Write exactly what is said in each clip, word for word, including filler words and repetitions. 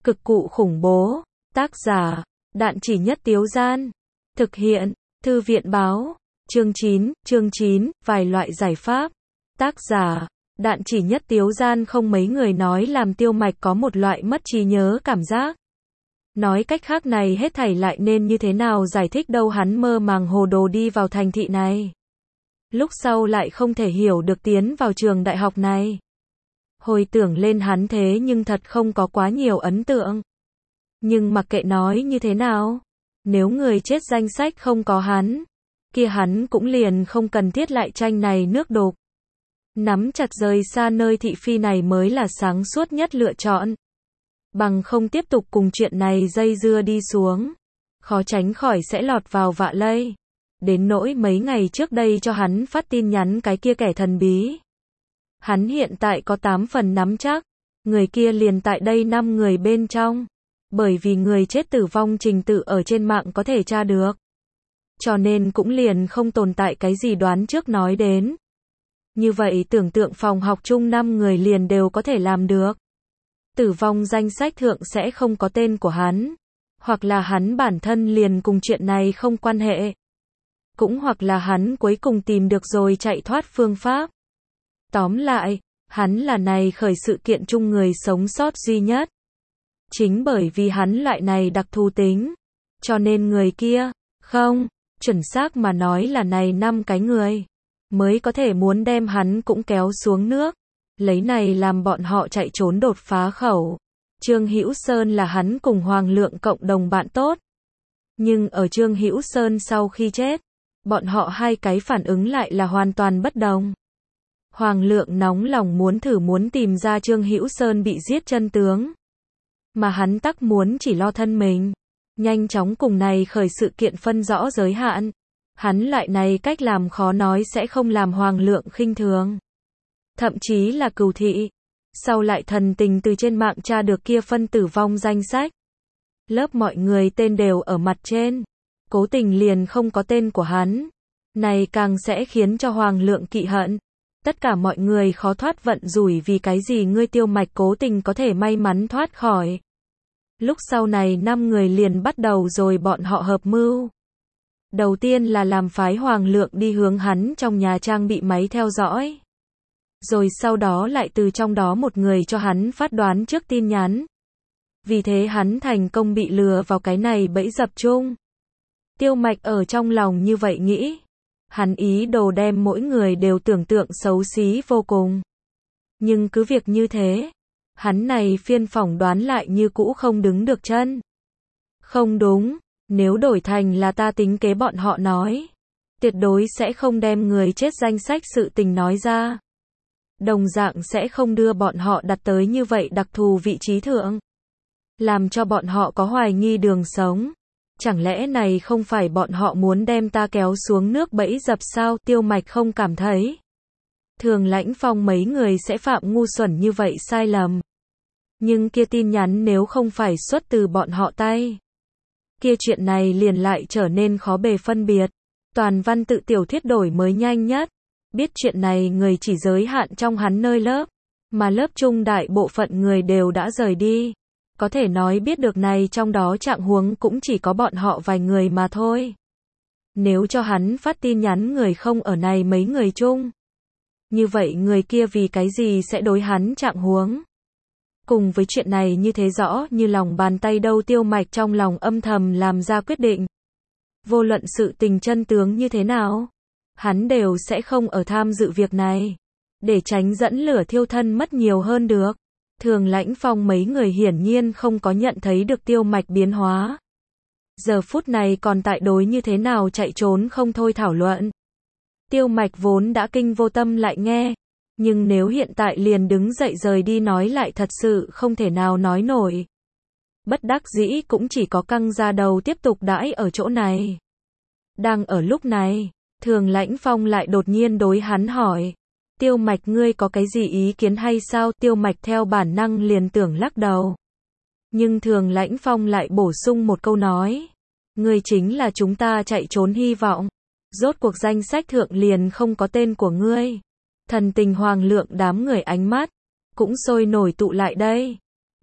Cực cụ khủng bố. Tác giả, Đạn Chỉ Nhất Tiếu Gian. Thực hiện, Thư viện báo. Chương chín, chương chín, vài loại giải pháp. Tác giả, Đạn Chỉ Nhất Tiếu Gian. Không mấy người nói làm Tiêu Mạch có một loại mất trí nhớ cảm giác. Nói cách khác này hết thảy lại nên như thế nào giải thích đâu, hắn mơ màng hồ đồ đi vào thành thị này. Lúc sau lại không thể hiểu được tiến vào trường đại học này. Hồi tưởng lên hắn thế nhưng thật không có quá nhiều ấn tượng. Nhưng mặc kệ nói như thế nào, nếu người chết danh sách không có hắn, kia hắn cũng liền không cần thiết lại tranh này nước đục. Nắm chặt rời xa nơi thị phi này mới là sáng suốt nhất lựa chọn. Bằng không tiếp tục cùng chuyện này dây dưa đi xuống, khó tránh khỏi sẽ lọt vào vạ lây. Đến nỗi mấy ngày trước đây cho hắn phát tin nhắn cái kia kẻ thần bí. Hắn hiện tại có tám phần nắm chắc, người kia liền tại đây năm người bên trong. Bởi vì người chết tử vong trình tự ở trên mạng có thể tra được. Cho nên cũng liền không tồn tại cái gì đoán trước nói đến. Như vậy tưởng tượng phòng học chung năm người liền đều có thể làm được. Tử vong danh sách thượng sẽ không có tên của hắn. Hoặc là hắn bản thân liền cùng chuyện này không quan hệ. Cũng hoặc là hắn cuối cùng tìm được rồi chạy thoát phương pháp. Tóm lại, hắn là này khởi sự kiện chung người sống sót duy nhất. Chính bởi vì hắn loại này đặc thù tính, cho nên người kia, không, chuẩn xác mà nói là này năm cái người, mới có thể muốn đem hắn cũng kéo xuống nước, lấy này làm bọn họ chạy trốn đột phá khẩu. Trương Hữu Sơn là hắn cùng Hoàng Lượng cộng đồng bạn tốt. Nhưng ở Trương Hữu Sơn sau khi chết, bọn họ hai cái phản ứng lại là hoàn toàn bất đồng. Hoàng Lượng nóng lòng muốn thử muốn tìm ra Trương Hữu Sơn bị giết chân tướng. Mà hắn tắc muốn chỉ lo thân mình, nhanh chóng cùng này khởi sự kiện phân rõ giới hạn. Hắn lại này cách làm khó nói sẽ không làm Hoàng Lượng khinh thường. Thậm chí là cừu thị. Sau lại thần tình từ trên mạng tra được kia phân tử vong danh sách. Lớp mọi người tên đều ở mặt trên. Cố tình liền không có tên của hắn. Này càng sẽ khiến cho Hoàng Lượng kỵ hận. Tất cả mọi người khó thoát vận rủi vì cái gì ngươi Tiêu Mạch cố tình có thể may mắn thoát khỏi. Lúc sau này năm người liền bắt đầu rồi bọn họ hợp mưu. Đầu tiên là làm phái Hoàng Lượng đi hướng hắn trong nhà trang bị máy theo dõi. Rồi sau đó lại từ trong đó một người cho hắn phát đoán trước tin nhắn. Vì thế hắn thành công bị lừa vào cái này bẫy dập chung. Tiêu Mạch ở trong lòng như vậy nghĩ. Hắn ý đồ đem mỗi người đều tưởng tượng xấu xí vô cùng. Nhưng cứ việc như thế, hắn này phiên phỏng đoán lại như cũ không đứng được chân. Không đúng, nếu đổi thành là ta tính kế bọn họ nói, tuyệt đối sẽ không đem người chết danh sách sự tình nói ra. Đồng dạng sẽ không đưa bọn họ đặt tới như vậy đặc thù vị trí thượng. Làm cho bọn họ có hoài nghi đường sống. Chẳng lẽ này không phải bọn họ muốn đem ta kéo xuống nước bẫy dập sao? Tiêu Mạch không cảm thấy. Thường Lãnh Phong mấy người sẽ phạm ngu xuẩn như vậy sai lầm. Nhưng kia tin nhắn nếu không phải xuất từ bọn họ tay, kia chuyện này liền lại trở nên khó bề phân biệt. Toàn văn tự tiểu thuyết đổi mới nhanh nhất. Biết chuyện này người chỉ giới hạn trong hắn nơi lớp, mà lớp trung đại bộ phận người đều đã rời đi. Có thể nói biết được này trong đó trạng huống cũng chỉ có bọn họ vài người mà thôi. Nếu cho hắn phát tin nhắn người không ở này mấy người chung, như vậy người kia vì cái gì sẽ đối hắn trạng huống? Cùng với chuyện này như thế rõ như lòng bàn tay đâu, Tiêu Mạch trong lòng âm thầm làm ra quyết định. Vô luận sự tình chân tướng như thế nào, hắn đều sẽ không ở tham dự việc này, để tránh dẫn lửa thiêu thân mất nhiều hơn được. Thường Lãnh Phong mấy người hiển nhiên không có nhận thấy được Tiêu Mạch biến hóa. Giờ phút này còn tại đối như thế nào chạy trốn không thôi thảo luận. Tiêu Mạch vốn đã kinh vô tâm lại nghe, nhưng nếu hiện tại liền đứng dậy rời đi nói lại thật sự không thể nào nói nổi. Bất đắc dĩ cũng chỉ có căng ra đầu tiếp tục đãi ở chỗ này. Đang ở lúc này, Thường Lãnh Phong lại đột nhiên đối hắn hỏi. Tiêu Mạch ngươi có cái gì ý kiến hay sao? Tiêu Mạch theo bản năng liền tưởng lắc đầu. Nhưng Thường Lãnh Phong lại bổ sung một câu nói. Ngươi chính là chúng ta chạy trốn hy vọng. Rốt cuộc danh sách thượng liền không có tên của ngươi. Thần tình Hoàng Lượng đám người ánh mắt cũng sôi nổi tụ lại đây.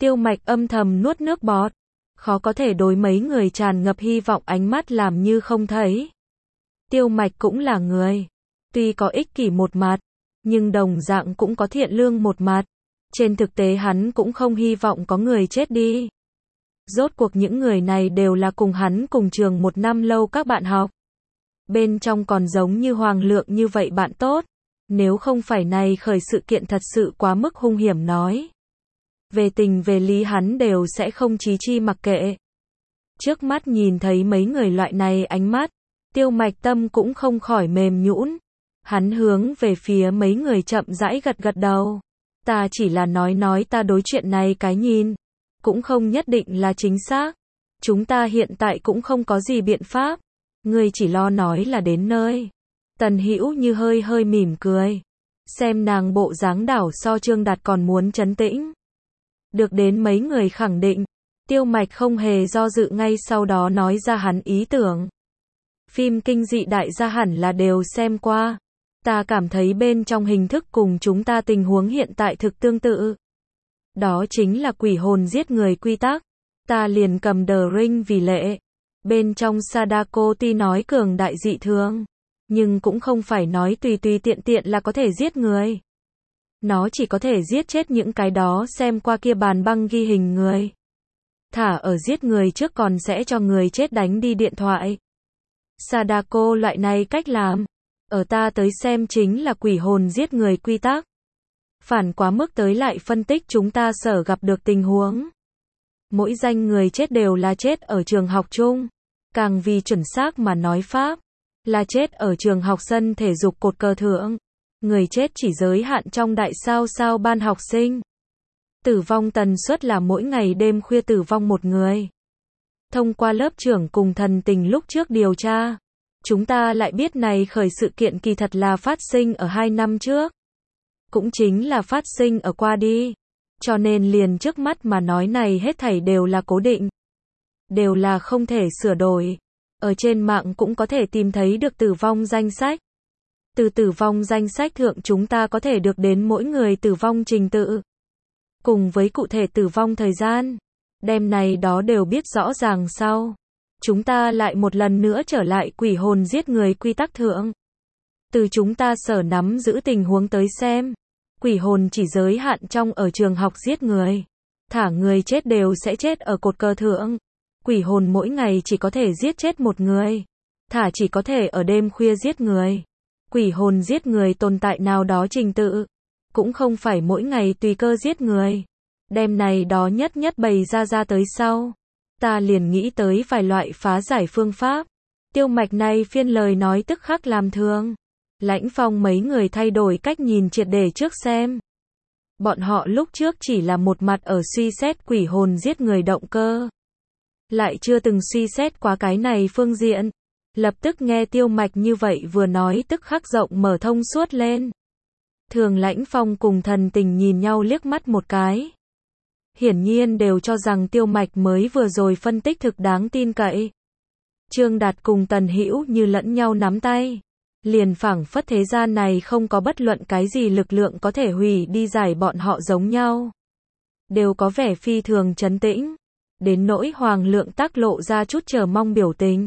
Tiêu Mạch âm thầm nuốt nước bọt. Khó có thể đối mấy người tràn ngập hy vọng ánh mắt làm như không thấy. Tiêu Mạch cũng là người. Tuy có ích kỷ một mặt, nhưng đồng dạng cũng có thiện lương một mặt. Trên thực tế hắn cũng không hy vọng có người chết đi. Rốt cuộc những người này đều là cùng hắn cùng trường một năm lâu các bạn học. Bên trong còn giống như Hoàng Lượng như vậy bạn tốt. Nếu không phải này khởi sự kiện thật sự quá mức hung hiểm nói. Về tình về lý hắn đều sẽ không chí chi mặc kệ. Trước mắt nhìn thấy mấy người loại này ánh mắt, Tiêu Mạch tâm cũng không khỏi mềm nhũn. Hắn hướng về phía mấy người chậm rãi gật gật đầu. Ta chỉ là nói nói ta đối chuyện này cái nhìn. Cũng không nhất định là chính xác. Chúng ta hiện tại cũng không có gì biện pháp. Ngươi chỉ lo nói là đến nơi. Tần Hữu Như hơi hơi mỉm cười. Xem nàng bộ dáng đảo so Trương Đạt còn muốn trấn tĩnh. Được đến mấy người khẳng định. Tiêu Mạch không hề do dự ngay sau đó nói ra hắn ý tưởng. Phim kinh dị đại gia hẳn là đều xem qua. Ta cảm thấy bên trong hình thức cùng chúng ta tình huống hiện tại thực tương tự. Đó chính là quỷ hồn giết người quy tắc. Ta liền cầm The Ring vì lệ. Bên trong Sadako tuy nói cường đại dị thường, nhưng cũng không phải nói tùy tùy tiện tiện là có thể giết người. Nó chỉ có thể giết chết những cái đó xem qua kia bàn băng ghi hình người. Thả ở giết người trước còn sẽ cho người chết đánh đi điện thoại. Sadako loại này cách làm, ở ta tới xem chính là quỷ hồn giết người quy tắc. Phản quá mức tới lại phân tích chúng ta sở gặp được tình huống. Mỗi danh người chết đều là chết ở trường học chung. Càng vì chuẩn xác mà nói pháp, là chết ở trường học sân thể dục cột cờ thượng. Người chết chỉ giới hạn trong đại sao sao ban học sinh. Tử vong tần suất là mỗi ngày đêm khuya tử vong một người. Thông qua lớp trưởng cùng thần tình lúc trước điều tra, chúng ta lại biết này khởi sự kiện kỳ thật là phát sinh ở hai năm trước. Cũng chính là phát sinh ở qua đi. Cho nên liền trước mắt mà nói này hết thảy đều là cố định. Đều là không thể sửa đổi. Ở trên mạng cũng có thể tìm thấy được tử vong danh sách. Từ tử vong danh sách thượng chúng ta có thể được đến mỗi người tử vong trình tự. Cùng với cụ thể tử vong thời gian. Đêm này đó đều biết rõ ràng sau. Chúng ta lại một lần nữa trở lại quỷ hồn giết người quy tắc thượng. Từ chúng ta sở nắm giữ tình huống tới xem. Quỷ hồn chỉ giới hạn trong ở trường học giết người. Thả người chết đều sẽ chết ở cột cờ thượng. Quỷ hồn mỗi ngày chỉ có thể giết chết một người. Thả chỉ có thể ở đêm khuya giết người. Quỷ hồn giết người tồn tại nào đó trình tự. Cũng không phải mỗi ngày tùy cơ giết người. Đêm này đó nhất nhất bày ra ra tới sau. Ta liền nghĩ tới vài loại phá giải phương pháp. Tiêu Mạch này phiên lời nói tức khắc làm thương. Lãnh Phong mấy người thay đổi cách nhìn triệt để trước xem. Bọn họ lúc trước chỉ là một mặt ở suy xét quỷ hồn giết người động cơ. Lại chưa từng suy xét quá cái này phương diện. Lập tức nghe Tiêu Mạch như vậy vừa nói tức khắc rộng mở thông suốt lên. Thường Lãnh Phong cùng thần tình nhìn nhau liếc mắt một cái. Hiển nhiên đều cho rằng Tiêu Mạch mới vừa rồi phân tích thực đáng tin cậy. Trương Đạt cùng Tần Hữu Như lẫn nhau nắm tay. Liền phảng phất thế gian này không có bất luận cái gì lực lượng có thể hủy đi giải bọn họ giống nhau. Đều có vẻ phi thường trấn tĩnh. Đến nỗi Hoàng Lượng tác lộ ra chút chờ mong biểu tình.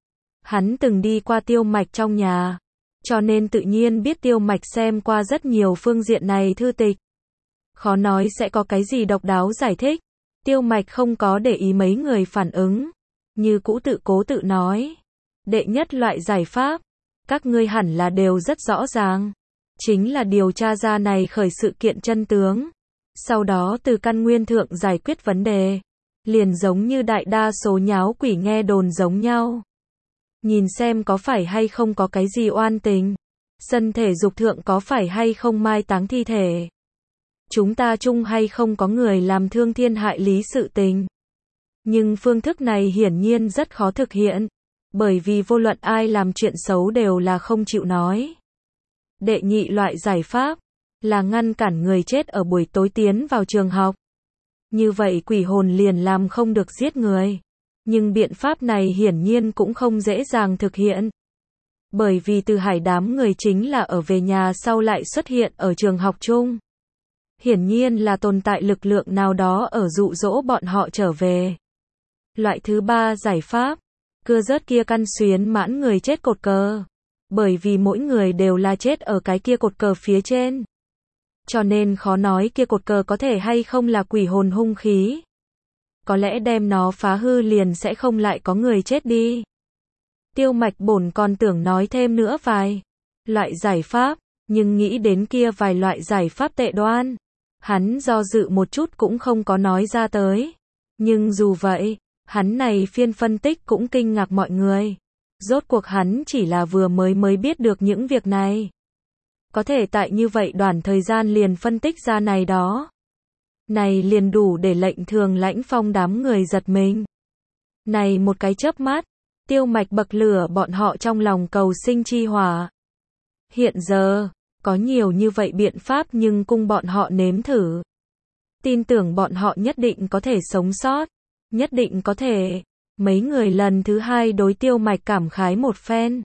Hắn từng đi qua Tiêu Mạch trong nhà. Cho nên tự nhiên biết Tiêu Mạch xem qua rất nhiều phương diện này thư tịch. Khó nói sẽ có cái gì độc đáo giải thích. Tiêu Mạch không có để ý mấy người phản ứng. Như cũ tự cố tự nói. Đệ nhất loại giải pháp. Các ngươi hẳn là đều rất rõ ràng. Chính là điều tra ra này khởi sự kiện chân tướng. Sau đó từ căn nguyên thượng giải quyết vấn đề. Liền giống như đại đa số nháo quỷ nghe đồn giống nhau. Nhìn xem có phải hay không có cái gì oan tình. Sân thể dục thượng có phải hay không mai táng thi thể. Chúng ta chung hay không có người làm thương thiên hại lý sự tình. Nhưng phương thức này hiển nhiên rất khó thực hiện. Bởi vì vô luận ai làm chuyện xấu đều là không chịu nói. Đệ nhị loại giải pháp là ngăn cản người chết ở buổi tối tiến vào trường học. Như vậy quỷ hồn liền làm không được giết người. Nhưng biện pháp này hiển nhiên cũng không dễ dàng thực hiện. Bởi vì từ hải đám người chính là ở về nhà sau lại xuất hiện ở trường học chung. Hiển nhiên là tồn tại lực lượng nào đó ở dụ dỗ bọn họ trở về. Loại thứ ba giải pháp, cưa rớt kia căn xuyến mãn người chết cột cờ. Bởi vì mỗi người đều là chết ở cái kia cột cờ phía trên. Cho nên khó nói kia cột cờ có thể hay không là quỷ hồn hung khí. Có lẽ đem nó phá hư liền sẽ không lại có người chết đi. Tiêu Mạch Bổn còn tưởng nói thêm nữa vài loại giải pháp, nhưng nghĩ đến kia vài loại giải pháp tệ đoan. Hắn do dự một chút cũng không có nói ra tới. Nhưng dù vậy, hắn này phiên phân tích cũng kinh ngạc mọi người. Rốt cuộc hắn chỉ là vừa mới mới biết được những việc này. Có thể tại như vậy đoạn thời gian liền phân tích ra này đó. Này liền đủ để lệnh Thường Lãnh Phong đám người giật mình. Này một cái chớp mắt, Tiêu Mạch bậc lửa bọn họ trong lòng cầu sinh chi hỏa. Hiện giờ, có nhiều như vậy biện pháp nhưng cung bọn họ nếm thử. Tin tưởng bọn họ nhất định có thể sống sót. Nhất định có thể. Mấy người lần thứ hai đối Tiêu Mạch cảm khái một phen.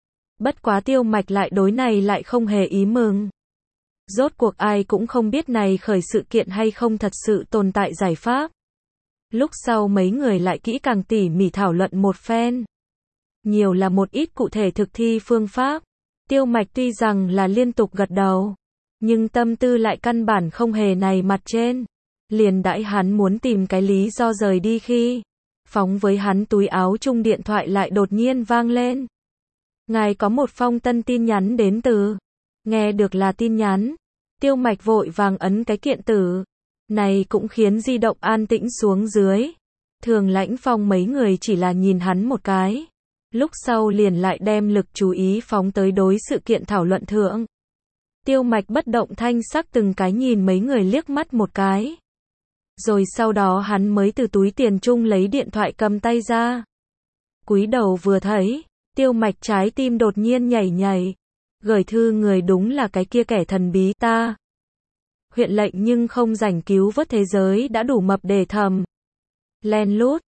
Bất quá Tiêu Mạch lại đối này lại không hề ý mừng. Rốt cuộc ai cũng không biết này khởi sự kiện hay không thật sự tồn tại giải pháp. Lúc sau mấy người lại kỹ càng tỉ mỉ thảo luận một phen. Nhiều là một ít cụ thể thực thi phương pháp. Tiêu Mạch tuy rằng là liên tục gật đầu, nhưng tâm tư lại căn bản không hề này mặt trên. Liền đãi hắn muốn tìm cái lý do rời đi khi, phóng với hắn túi áo chung điện thoại lại đột nhiên vang lên. Ngài có một phong tân tin nhắn đến từ. Nghe được là tin nhắn, Tiêu Mạch vội vàng ấn cái kiện tử. Này cũng khiến di động an tĩnh xuống dưới. Thường Lãnh Phong mấy người chỉ là nhìn hắn một cái. Lúc sau liền lại đem lực chú ý phóng tới đối sự kiện thảo luận thượng. Tiêu Mạch bất động thanh sắc từng cái nhìn mấy người liếc mắt một cái. Rồi sau đó hắn mới từ túi tiền chung lấy điện thoại cầm tay ra. Cúi đầu vừa thấy, Tiêu Mạch trái tim đột nhiên nhảy nhảy. Gửi thư người đúng là cái kia kẻ thần bí ta. Huyện lệnh nhưng không rảnh cứu vớt thế giới đã đủ mập để thầm. Len lút,